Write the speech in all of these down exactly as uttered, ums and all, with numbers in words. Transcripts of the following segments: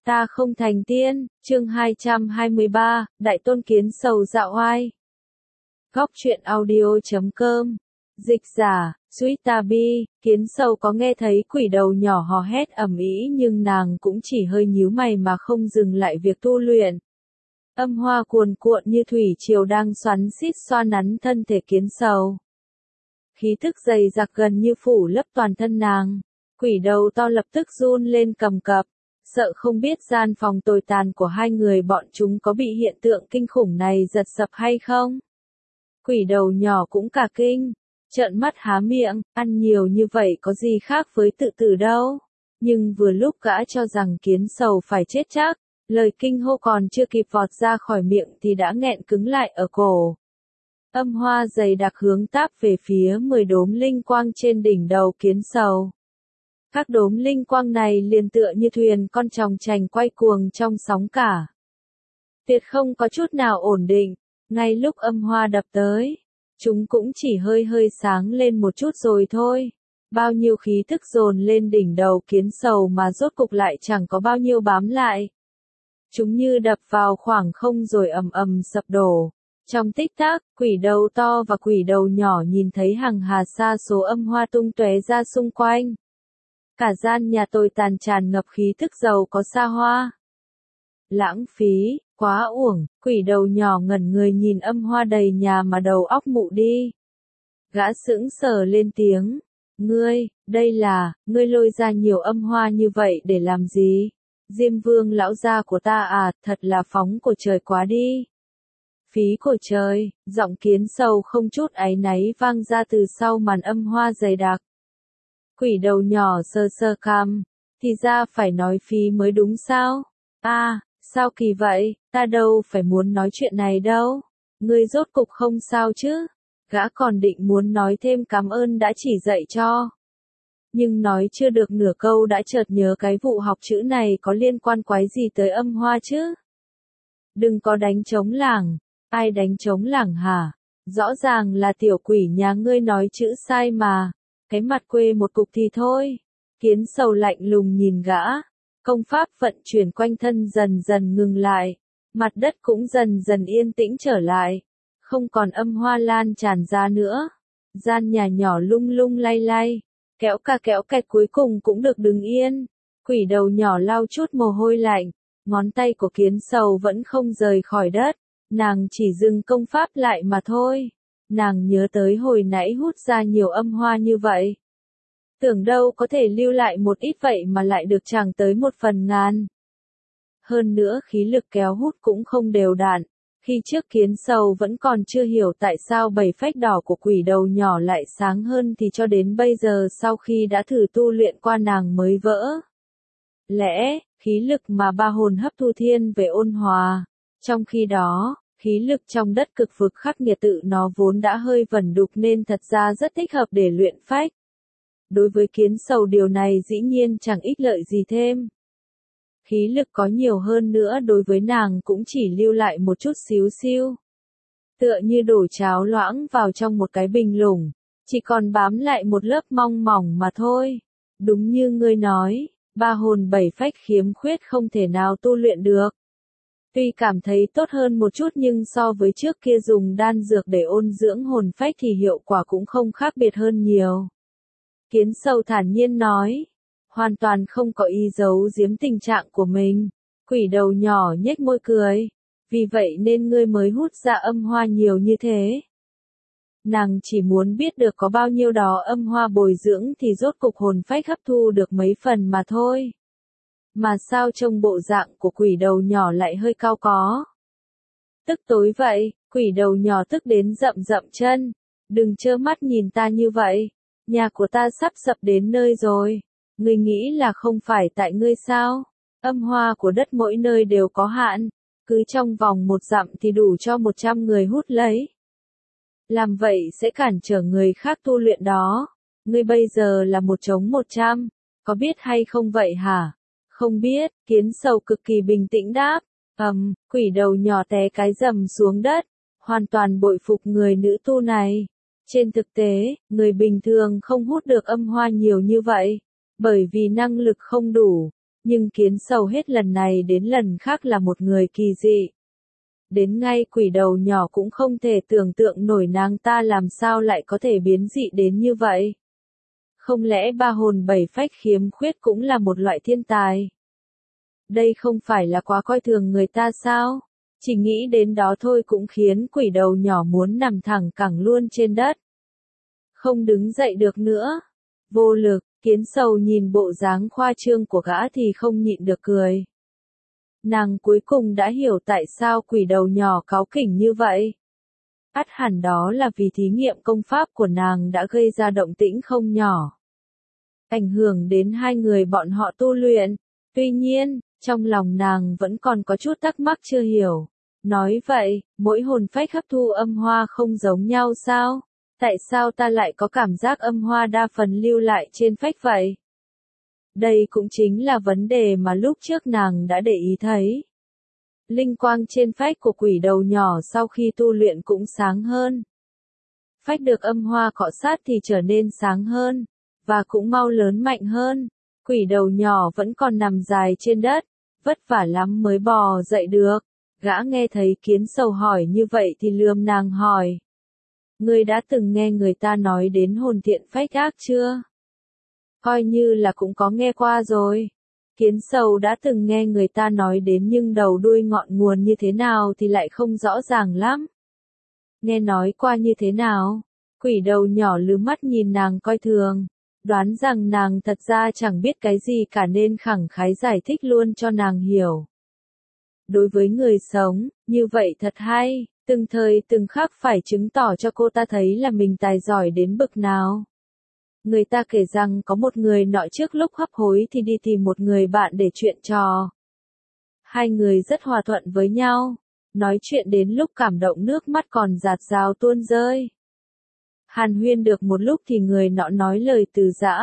Ta không thành tiên, chương hai trăm hai mươi ba, Đại Tôn Kiến Sầu dạo oai. Góc truyện audio chấm com. Dịch giả, Suýtabi, Kiến Sầu có nghe thấy quỷ đầu nhỏ hò hét ầm ĩ nhưng nàng cũng chỉ hơi nhíu mày mà không dừng lại việc tu luyện. Âm hoa cuồn cuộn như thủy triều đang xoắn xít xoa nắn thân thể Kiến Sầu. Khí thức dày dặc gần như phủ lấp toàn thân nàng. Quỷ đầu to lập tức run lên cầm cập, sợ không biết gian phòng tồi tàn của hai người bọn chúng có bị hiện tượng kinh khủng này giật sập hay không. Quỷ đầu nhỏ cũng cả kinh, trợn mắt há miệng, ăn nhiều như vậy có gì khác với tự tử đâu. Nhưng vừa lúc gã cho rằng Kiến Sầu phải chết chắc, lời kinh hô còn chưa kịp vọt ra khỏi miệng thì đã nghẹn cứng lại ở cổ. Âm hoa dày đặc hướng táp về phía mười đốm linh quang trên đỉnh đầu Kiến Sầu. Các đốm linh quang này liền tựa như thuyền con chòng chành quay cuồng trong sóng cả. Tuyệt không có chút nào ổn định, ngay lúc âm hoa đập tới, chúng cũng chỉ hơi hơi sáng lên một chút rồi thôi. Bao nhiêu khí thức dồn lên đỉnh đầu Kiến Sầu mà rốt cục lại chẳng có bao nhiêu bám lại. Chúng như đập vào khoảng không rồi ầm ầm sập đổ. Trong tích tắc, quỷ đầu to và quỷ đầu nhỏ nhìn thấy hằng hà sa số âm hoa tung tóe ra xung quanh. Cả gian nhà tồi tàn tràn ngập khí thức giàu có xa hoa. Lãng phí, quá uổng, quỷ đầu nhỏ ngẩn người nhìn âm hoa đầy nhà mà đầu óc mụ đi. Gã sững sờ lên tiếng, ngươi, đây là, ngươi lôi ra nhiều âm hoa như vậy để làm gì? Diêm Vương lão gia của ta à, thật là phóng của trời quá đi. Phí của trời, giọng Kiến Sầu không chút áy náy vang ra từ sau màn âm hoa dày đặc. Quỷ đầu nhỏ sơ sơ cằm, thì ra phải nói phí mới đúng sao? À, sao kỳ vậy, ta đâu phải muốn nói chuyện này đâu. Ngươi rốt cục không sao chứ? Gã còn định muốn nói thêm cảm ơn đã chỉ dạy cho. Nhưng nói chưa được nửa câu đã chợt nhớ cái vụ học chữ này có liên quan quái gì tới âm hoa chứ? Đừng có đánh trống lảng, ai đánh trống lảng hả? Rõ ràng là tiểu quỷ nhà ngươi nói chữ sai mà. Cái mặt quê một cục thì thôi. Kiến Sầu lạnh lùng nhìn gã. Công pháp vận chuyển quanh thân dần dần ngừng lại. Mặt đất cũng dần dần yên tĩnh trở lại. Không còn âm hoa lan tràn ra nữa. Gian nhà nhỏ lung lung lay lay. Kéo ca kéo kẹt cuối cùng cũng được đứng yên. Quỷ đầu nhỏ lau chút mồ hôi lạnh. Ngón tay của Kiến Sầu vẫn không rời khỏi đất. Nàng chỉ dừng công pháp lại mà thôi. Nàng nhớ tới hồi nãy hút ra nhiều âm hoa như vậy. Tưởng đâu có thể lưu lại một ít vậy mà lại được chẳng tới một phần ngàn. Hơn nữa khí lực kéo hút cũng không đều đặn. Khi trước Kiến Sầu vẫn còn chưa hiểu tại sao bảy phách đỏ của quỷ đầu nhỏ lại sáng hơn thì cho đến bây giờ sau khi đã thử tu luyện qua nàng mới vỡ. Lẽ, khí lực mà ba hồn hấp thu thiên về ôn hòa. Trong khi đó, khí lực trong đất cực vực khắc nghiệt tự nó vốn đã hơi vẩn đục nên thật ra rất thích hợp để luyện phách. Đối với Kiến Sầu điều này dĩ nhiên chẳng ích lợi gì thêm. Khí lực có nhiều hơn nữa đối với nàng cũng chỉ lưu lại một chút xíu xiu. Tựa như đổ cháo loãng vào trong một cái bình lủng, chỉ còn bám lại một lớp mong mỏng mà thôi. Đúng như ngươi nói, ba hồn bảy phách khiếm khuyết không thể nào tu luyện được. Tuy cảm thấy tốt hơn một chút nhưng so với trước kia dùng đan dược để ôn dưỡng hồn phách thì hiệu quả cũng không khác biệt hơn nhiều. Kiến Sầu thản nhiên nói, hoàn toàn không có ý giấu giếm tình trạng của mình. Quỷ đầu nhỏ nhếch môi cười, vì vậy nên ngươi mới hút ra âm hoa nhiều như thế. Nàng chỉ muốn biết được có bao nhiêu đó âm hoa bồi dưỡng thì rốt cục hồn phách hấp thu được mấy phần mà thôi. Mà sao trông bộ dạng của quỷ đầu nhỏ lại hơi cao có. Tức tối vậy, quỷ đầu nhỏ tức đến rậm rậm chân. Đừng trơ mắt nhìn ta như vậy. Nhà của ta sắp sập đến nơi rồi. Ngươi nghĩ là không phải tại ngươi sao? Âm hoa của đất mỗi nơi đều có hạn. Cứ trong vòng một dặm thì đủ cho một trăm người hút lấy. Làm vậy sẽ cản trở người khác tu luyện đó. Ngươi bây giờ là một chống một trăm. Có biết hay không vậy hả? Không biết, Kiến Sầu cực kỳ bình tĩnh đáp. Ầm, um, quỷ đầu nhỏ té cái rầm xuống đất. Hoàn toàn bội phục người nữ tu này. Trên thực tế, người bình thường không hút được âm hoa nhiều như vậy. Bởi vì năng lực không đủ. Nhưng kiến sầu hết lần này đến lần khác là một người kỳ dị. Đến ngay quỷ đầu nhỏ cũng không thể tưởng tượng nổi nàng ta làm sao lại có thể biến dị đến như vậy. Không lẽ ba hồn bảy phách khiếm khuyết cũng là một loại thiên tài? Đây không phải là quá coi thường người ta sao? Chỉ nghĩ đến đó thôi cũng khiến quỷ đầu nhỏ muốn nằm thẳng cẳng luôn trên đất. Không đứng dậy được nữa. Vô lực, kiến sầu nhìn bộ dáng khoa trương của gã thì không nhịn được cười. Nàng cuối cùng đã hiểu tại sao quỷ đầu nhỏ cáu kỉnh như vậy. Ắt hẳn đó là vì thí nghiệm công pháp của nàng đã gây ra động tĩnh không nhỏ. Ảnh hưởng đến hai người bọn họ tu luyện. Tuy nhiên, trong lòng nàng vẫn còn có chút thắc mắc chưa hiểu. Nói vậy, mỗi hồn phách hấp thu âm hoa không giống nhau sao? Tại sao ta lại có cảm giác âm hoa đa phần lưu lại trên phách vậy? Đây cũng chính là vấn đề mà lúc trước nàng đã để ý thấy. Linh quang trên phách của quỷ đầu nhỏ sau khi tu luyện cũng sáng hơn. Phách được âm hoa cọ sát thì trở nên sáng hơn, và cũng mau lớn mạnh hơn. Quỷ đầu nhỏ vẫn còn nằm dài trên đất, vất vả lắm mới bò dậy được. Gã nghe thấy kiến sầu hỏi như vậy thì lườm nàng hỏi. Ngươi đã từng nghe người ta nói đến hồn thiện phách ác chưa? Coi như là cũng có nghe qua rồi. Kiến sầu đã từng nghe người ta nói đến nhưng đầu đuôi ngọn nguồn như thế nào thì lại không rõ ràng lắm. Nghe nói qua như thế nào? Quỷ đầu nhỏ lứ mắt nhìn nàng coi thường. Đoán rằng nàng thật ra chẳng biết cái gì cả nên khẳng khái giải thích luôn cho nàng hiểu. Đối với người sống, như vậy thật hay, từng thời từng khắc phải chứng tỏ cho cô ta thấy là mình tài giỏi đến bực nào. Người ta kể rằng có một người nọ trước lúc hấp hối thì đi tìm một người bạn để chuyện trò. Hai người rất hòa thuận với nhau, nói chuyện đến lúc cảm động nước mắt còn dạt dào tuôn rơi. Hàn huyên được một lúc thì người nọ nói lời từ giã.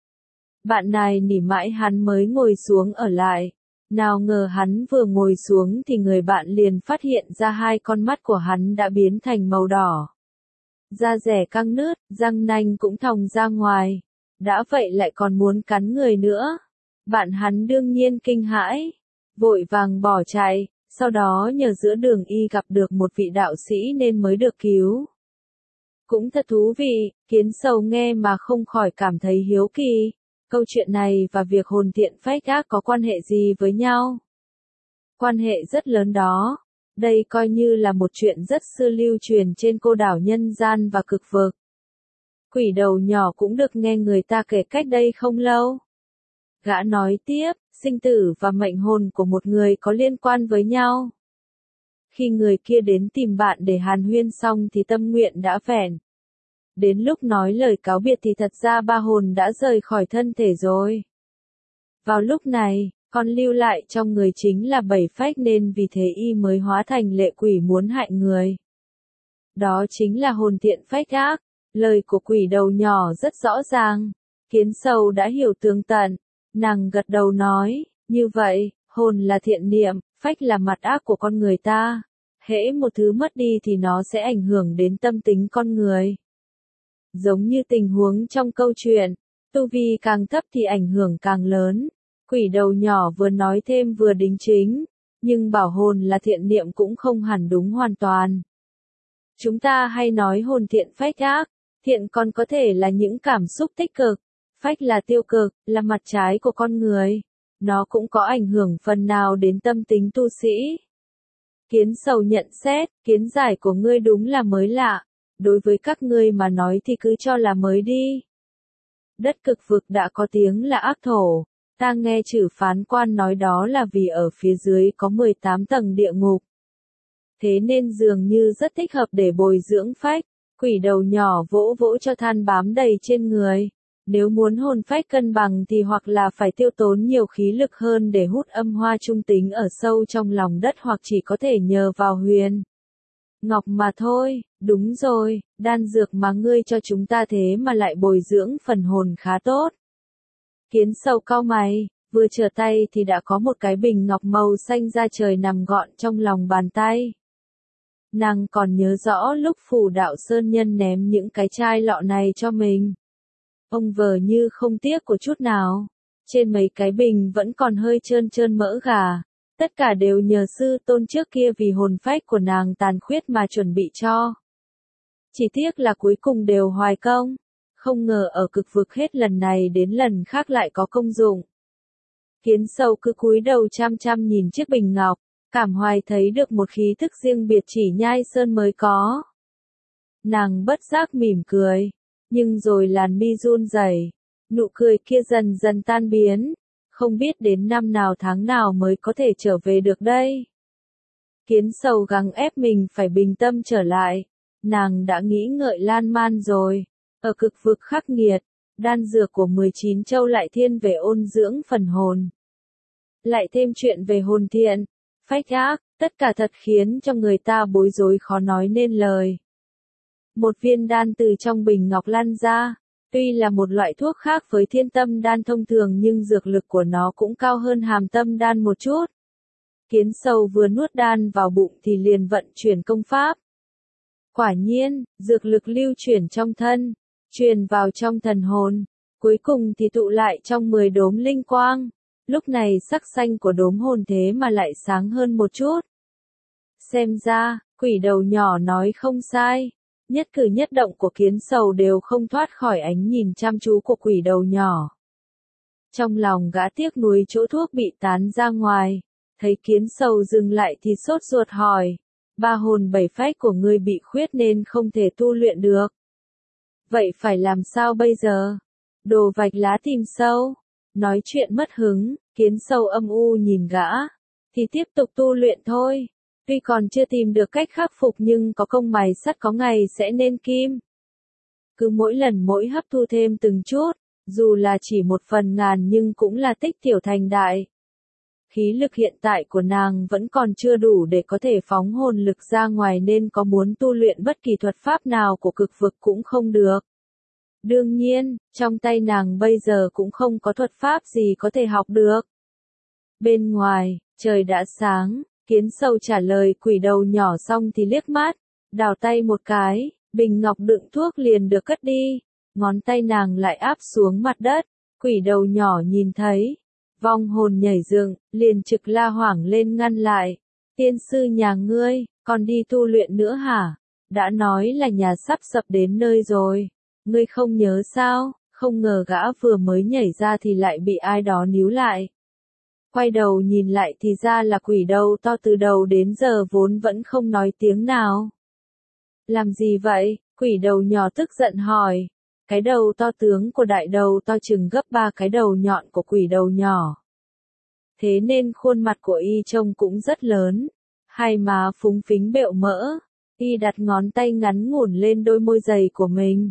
Bạn này nỉ mãi hắn mới ngồi xuống ở lại. Nào ngờ hắn vừa ngồi xuống thì người bạn liền phát hiện ra hai con mắt của hắn đã biến thành màu đỏ. Da dẻ căng nứt, răng nanh cũng thòng ra ngoài. Đã vậy lại còn muốn cắn người nữa. Bạn hắn đương nhiên kinh hãi, vội vàng bỏ chạy, sau đó nhờ giữa đường y gặp được một vị đạo sĩ nên mới được cứu. Cũng thật thú vị, kiến sầu nghe mà không khỏi cảm thấy hiếu kỳ. Câu chuyện này và việc hồn thiện phách ác có quan hệ gì với nhau? Quan hệ rất lớn đó. Đây coi như là một chuyện rất xưa lưu truyền trên cô đảo nhân gian và cực vực. Quỷ đầu nhỏ cũng được nghe người ta kể cách đây không lâu. Gã nói tiếp, sinh tử và mệnh hồn của một người có liên quan với nhau. Khi người kia đến tìm bạn để hàn huyên xong thì tâm nguyện đã vẹn. Đến lúc nói lời cáo biệt thì thật ra ba hồn đã rời khỏi thân thể rồi. Vào lúc này, còn lưu lại trong người chính là bảy phách nên vì thế y mới hóa thành lệ quỷ muốn hại người. Đó chính là hồn thiện phách ác. Lời của quỷ đầu nhỏ rất rõ ràng. Kiến sầu đã hiểu tường tận. Nàng gật đầu nói, như vậy, hồn là thiện niệm, phách là mặt ác của con người ta. Hễ một thứ mất đi thì nó sẽ ảnh hưởng đến tâm tính con người. Giống như tình huống trong câu chuyện, tu vi càng thấp thì ảnh hưởng càng lớn. Quỷ đầu nhỏ vừa nói thêm vừa đính chính, nhưng bảo hồn là thiện niệm cũng không hẳn đúng hoàn toàn. Chúng ta hay nói hồn thiện phách ác, thiện còn có thể là những cảm xúc tích cực, phách là tiêu cực, là mặt trái của con người. Nó cũng có ảnh hưởng phần nào đến tâm tính tu sĩ. Kiến sầu nhận xét, kiến giải của ngươi đúng là mới lạ. Đối với các ngươi mà nói thì cứ cho là mới đi. Đất cực vực đã có tiếng là ác thổ. Ta nghe chử phán quan nói đó là vì ở phía dưới có mười tám tầng địa ngục. Thế nên dường như rất thích hợp để bồi dưỡng phách. Quỷ đầu nhỏ vỗ vỗ cho than bám đầy trên người. Nếu muốn hồn phách cân bằng thì hoặc là phải tiêu tốn nhiều khí lực hơn để hút âm hoa trung tính ở sâu trong lòng đất hoặc chỉ có thể nhờ vào huyền ngọc mà thôi. Đúng rồi, đan dược mà ngươi cho chúng ta thế mà lại bồi dưỡng phần hồn khá tốt. Kiến sầu cau mày, vừa trở tay thì đã có một cái bình ngọc màu xanh da trời nằm gọn trong lòng bàn tay. Nàng còn nhớ rõ lúc Phù Đạo Sơn Nhân ném những cái chai lọ này cho mình. Ông vờ như không tiếc của chút nào. Trên mấy cái bình vẫn còn hơi trơn trơn mỡ gà. Tất cả đều nhờ sư tôn trước kia vì hồn phách của nàng tàn khuyết mà chuẩn bị cho. Chỉ tiếc là cuối cùng đều hoài công. Không ngờ ở cực vực hết lần này đến lần khác lại có công dụng. Kiến sâu cứ cúi đầu chăm chăm nhìn chiếc bình ngọc, cảm hoài thấy được một khí thức riêng biệt chỉ Nhai Sơn mới có. Nàng bất giác mỉm cười, nhưng rồi làn mi run rẩy, nụ cười kia dần dần tan biến, không biết đến năm nào tháng nào mới có thể trở về được đây. Kiến sầu gắng ép mình phải bình tâm trở lại, nàng đã nghĩ ngợi lan man rồi, ở cực vực khắc nghiệt, đan dược của mười chín châu lại thiên về ôn dưỡng phần hồn. Lại thêm chuyện về hồn thiện, phách ác, tất cả thật khiến cho người ta bối rối khó nói nên lời. Một viên đan từ trong bình ngọc lan ra, tuy là một loại thuốc khác với thiên tâm đan thông thường nhưng dược lực của nó cũng cao hơn hàm tâm đan một chút. Kiến sầu vừa nuốt đan vào bụng thì liền vận chuyển công pháp. Quả nhiên, dược lực lưu chuyển trong thân, truyền vào trong thần hồn, cuối cùng thì tụ lại trong mười đốm linh quang. Lúc này sắc xanh của đốm hồn thế mà lại sáng hơn một chút. Xem ra, quỷ đầu nhỏ nói không sai. Nhất cử nhất động của kiến sầu đều không thoát khỏi ánh nhìn chăm chú của quỷ đầu nhỏ. Trong lòng gã tiếc nuối chỗ thuốc bị tán ra ngoài, thấy kiến sầu dừng lại thì sốt ruột hỏi, ba hồn bảy phách của ngươi bị khuyết nên không thể tu luyện được. Vậy phải làm sao bây giờ? Đồ vạch lá tìm sâu. Nói chuyện mất hứng, kiến sầu âm u nhìn gã, thì tiếp tục tu luyện thôi. Tuy còn chưa tìm được cách khắc phục nhưng có công mài sắt có ngày sẽ nên kim. Cứ mỗi lần mỗi hấp thu thêm từng chút, dù là chỉ một phần ngàn nhưng cũng là tích tiểu thành đại. Khí lực hiện tại của nàng vẫn còn chưa đủ để có thể phóng hồn lực ra ngoài nên có muốn tu luyện bất kỳ thuật pháp nào của cực vực cũng không được. Đương nhiên, trong tay nàng bây giờ cũng không có thuật pháp gì có thể học được. Bên ngoài, trời đã sáng. Kiến sâu trả lời quỷ đầu nhỏ xong thì liếc mắt, đào tay một cái, bình ngọc đựng thuốc liền được cất đi, ngón tay nàng lại áp xuống mặt đất, quỷ đầu nhỏ nhìn thấy, vong hồn nhảy dựng, liền trực la hoảng lên ngăn lại, tiên sư nhà ngươi, còn đi tu luyện nữa hả? Đã nói là nhà sắp sập đến nơi rồi, ngươi không nhớ sao? Không ngờ gã vừa mới nhảy ra thì lại bị ai đó níu lại. Quay đầu nhìn lại thì ra là quỷ đầu to từ đầu đến giờ vốn vẫn không nói tiếng nào. Làm gì vậy? Quỷ đầu nhỏ tức giận hỏi. Cái đầu to tướng của đại đầu to chừng gấp ba cái đầu nhọn của quỷ đầu nhỏ. Thế nên khuôn mặt của y trông cũng rất lớn. Hai má phúng phính bẹo mỡ. Y đặt ngón tay ngắn ngủn lên đôi môi dày của mình.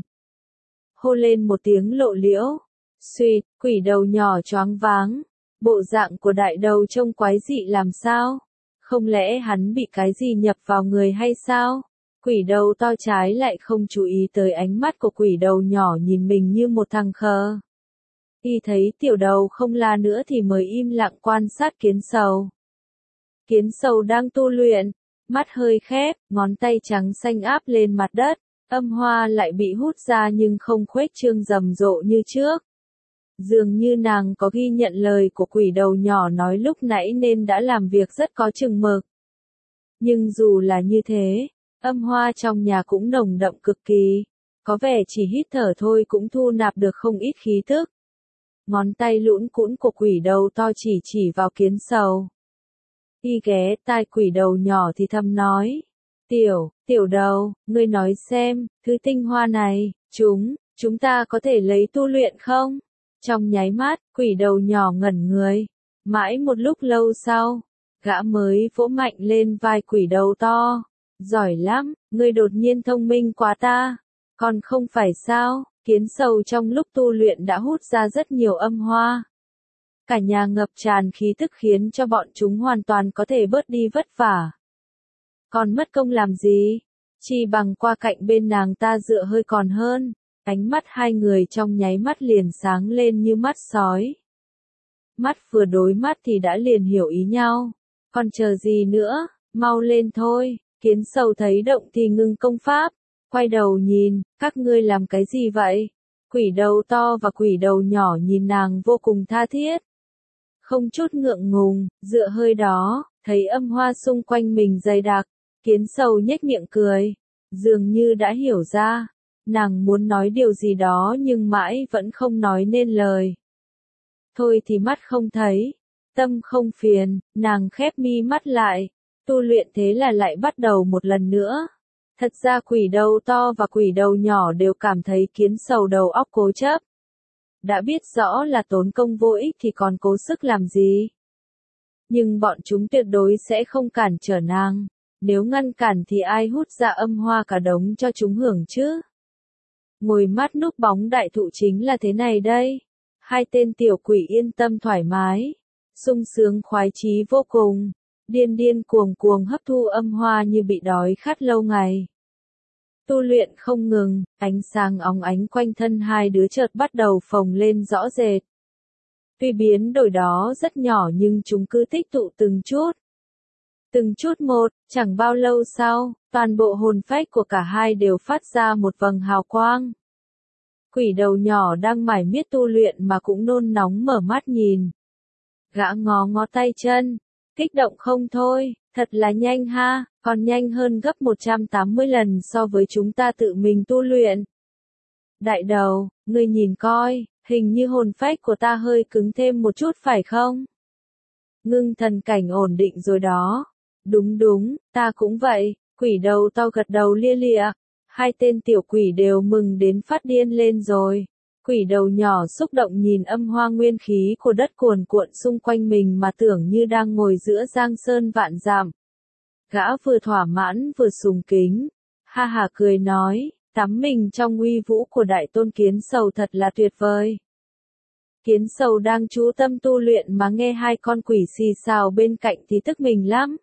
Hô lên một tiếng lộ liễu. Suýt, quỷ đầu nhỏ choáng váng. Bộ dạng của đại đầu trông quái dị làm sao? Không lẽ hắn bị cái gì nhập vào người hay sao? Quỷ đầu to trái lại không chú ý tới ánh mắt của quỷ đầu nhỏ nhìn mình như một thằng khờ. Y thấy tiểu đầu không la nữa thì mới im lặng quan sát kiến sầu. Kiến sầu đang tu luyện, mắt hơi khép, ngón tay trắng xanh áp lên mặt đất, âm hoa lại bị hút ra nhưng không khuếch trương rầm rộ như trước. Dường như nàng có ghi nhận lời của quỷ đầu nhỏ nói lúc nãy nên đã làm việc rất có chừng mực. Nhưng dù là như thế, âm hoa trong nhà cũng nồng đậm cực kỳ, có vẻ chỉ hít thở thôi cũng thu nạp được không ít khí thức. Ngón tay lũn cũn của quỷ đầu to chỉ chỉ vào kiến sầu. Y ghé tai quỷ đầu nhỏ thì thầm nói, tiểu, tiểu đầu, ngươi nói xem, thứ tinh hoa này, chúng, chúng ta có thể lấy tu luyện không? Trong nháy mắt, quỷ đầu nhỏ ngẩn người. Mãi một lúc lâu sau, gã mới vỗ mạnh lên vai quỷ đầu to. Giỏi lắm, ngươi đột nhiên thông minh quá ta. Còn không phải sao, kiến sầu trong lúc tu luyện đã hút ra rất nhiều âm hoa. Cả nhà ngập tràn khí tức khiến cho bọn chúng hoàn toàn có thể bớt đi vất vả. Còn mất công làm gì? Chỉ bằng qua cạnh bên nàng ta dựa hơi còn hơn. Ánh mắt hai người trong nháy mắt liền sáng lên như mắt sói. Mắt vừa đối mắt thì đã liền hiểu ý nhau. Còn chờ gì nữa, mau lên thôi. Kiến sầu thấy động thì ngưng công pháp. Quay đầu nhìn, các ngươi làm cái gì vậy? Quỷ đầu to và quỷ đầu nhỏ nhìn nàng vô cùng tha thiết. Không chút ngượng ngùng, dựa hơi đó, thấy âm hoa xung quanh mình dày đặc, kiến sầu nhếch miệng cười, dường như đã hiểu ra. Nàng muốn nói điều gì đó nhưng mãi vẫn không nói nên lời. Thôi thì mắt không thấy, tâm không phiền, nàng khép mi mắt lại, tu luyện thế là lại bắt đầu một lần nữa. Thật ra quỷ đầu to và quỷ đầu nhỏ đều cảm thấy kiến sầu đầu óc cố chấp. Đã biết rõ là tốn công vô ích thì còn cố sức làm gì. Nhưng bọn chúng tuyệt đối sẽ không cản trở nàng. Nếu ngăn cản thì ai hút ra âm hoa cả đống cho chúng hưởng chứ? Ngồi mắt núp bóng đại thụ chính là thế này đây. Hai tên tiểu quỷ yên tâm thoải mái, sung sướng khoái chí vô cùng, điên điên cuồng cuồng hấp thu âm hoa như bị đói khát lâu ngày. Tu luyện không ngừng, ánh sáng óng ánh quanh thân hai đứa chợt bắt đầu phồng lên rõ rệt. Tuy biến đổi đó rất nhỏ nhưng chúng cứ tích tụ từng chút. Từng chút một, chẳng bao lâu sau, toàn bộ hồn phách của cả hai đều phát ra một vầng hào quang. Quỷ đầu nhỏ đang mải miết tu luyện mà cũng nôn nóng mở mắt nhìn. Gã ngó ngó tay chân, kích động không thôi, thật là nhanh ha, còn nhanh hơn gấp một trăm tám mươi lần so với chúng ta tự mình tu luyện. Đại đầu, ngươi nhìn coi, hình như hồn phách của ta hơi cứng thêm một chút phải không? Ngưng thần cảnh ổn định rồi đó. Đúng đúng, ta cũng vậy, quỷ đầu to gật đầu lia lịa. Hai tên tiểu quỷ đều mừng đến phát điên lên rồi. Quỷ đầu nhỏ xúc động nhìn âm hoa nguyên khí của đất cuồn cuộn xung quanh mình mà tưởng như đang ngồi giữa giang sơn vạn dặm. Gã vừa thỏa mãn vừa sùng kính, ha ha cười nói, tắm mình trong uy vũ của đại tôn kiến sầu thật là tuyệt vời. Kiến sầu đang chú tâm tu luyện mà nghe hai con quỷ xì xào bên cạnh thì tức mình lắm.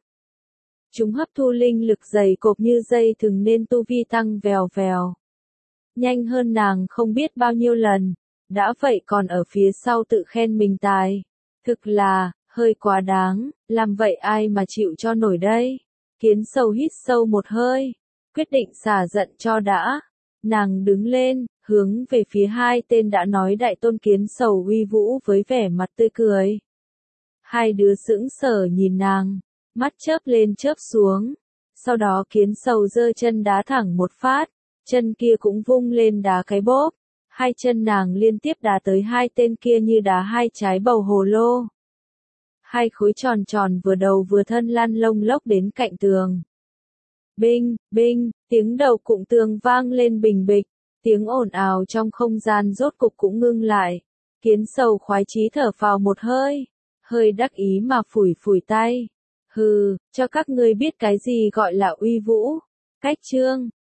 Chúng hấp thu linh lực dày cộp như dây thừng nên tu vi tăng vèo vèo. Nhanh hơn nàng không biết bao nhiêu lần, đã vậy còn ở phía sau tự khen mình tài. Thực là, hơi quá đáng, làm vậy ai mà chịu cho nổi đây. Kiến sầu hít sâu một hơi, quyết định xả giận cho đã. Nàng đứng lên, hướng về phía hai tên đã nói đại tôn kiến sầu uy vũ với vẻ mặt tươi cười. Hai đứa sững sờ nhìn nàng, mắt chớp lên chớp xuống. Sau đó kiến sầu giơ chân đá thẳng một phát, chân kia cũng vung lên đá cái bóp. Hai chân nàng liên tiếp đá tới hai tên kia như đá hai trái bầu hồ lô. Hai khối tròn tròn vừa đầu vừa thân lăn lông lốc đến cạnh tường. Binh, binh, tiếng đầu cụm tường vang lên bình bịch, tiếng ồn ào trong không gian rốt cục cũng ngưng lại. Kiến sầu khoái chí thở phào một hơi, hơi đắc ý mà phủi phủi tay. Hừ, cho các ngươi biết cái gì gọi là uy vũ. Cách chương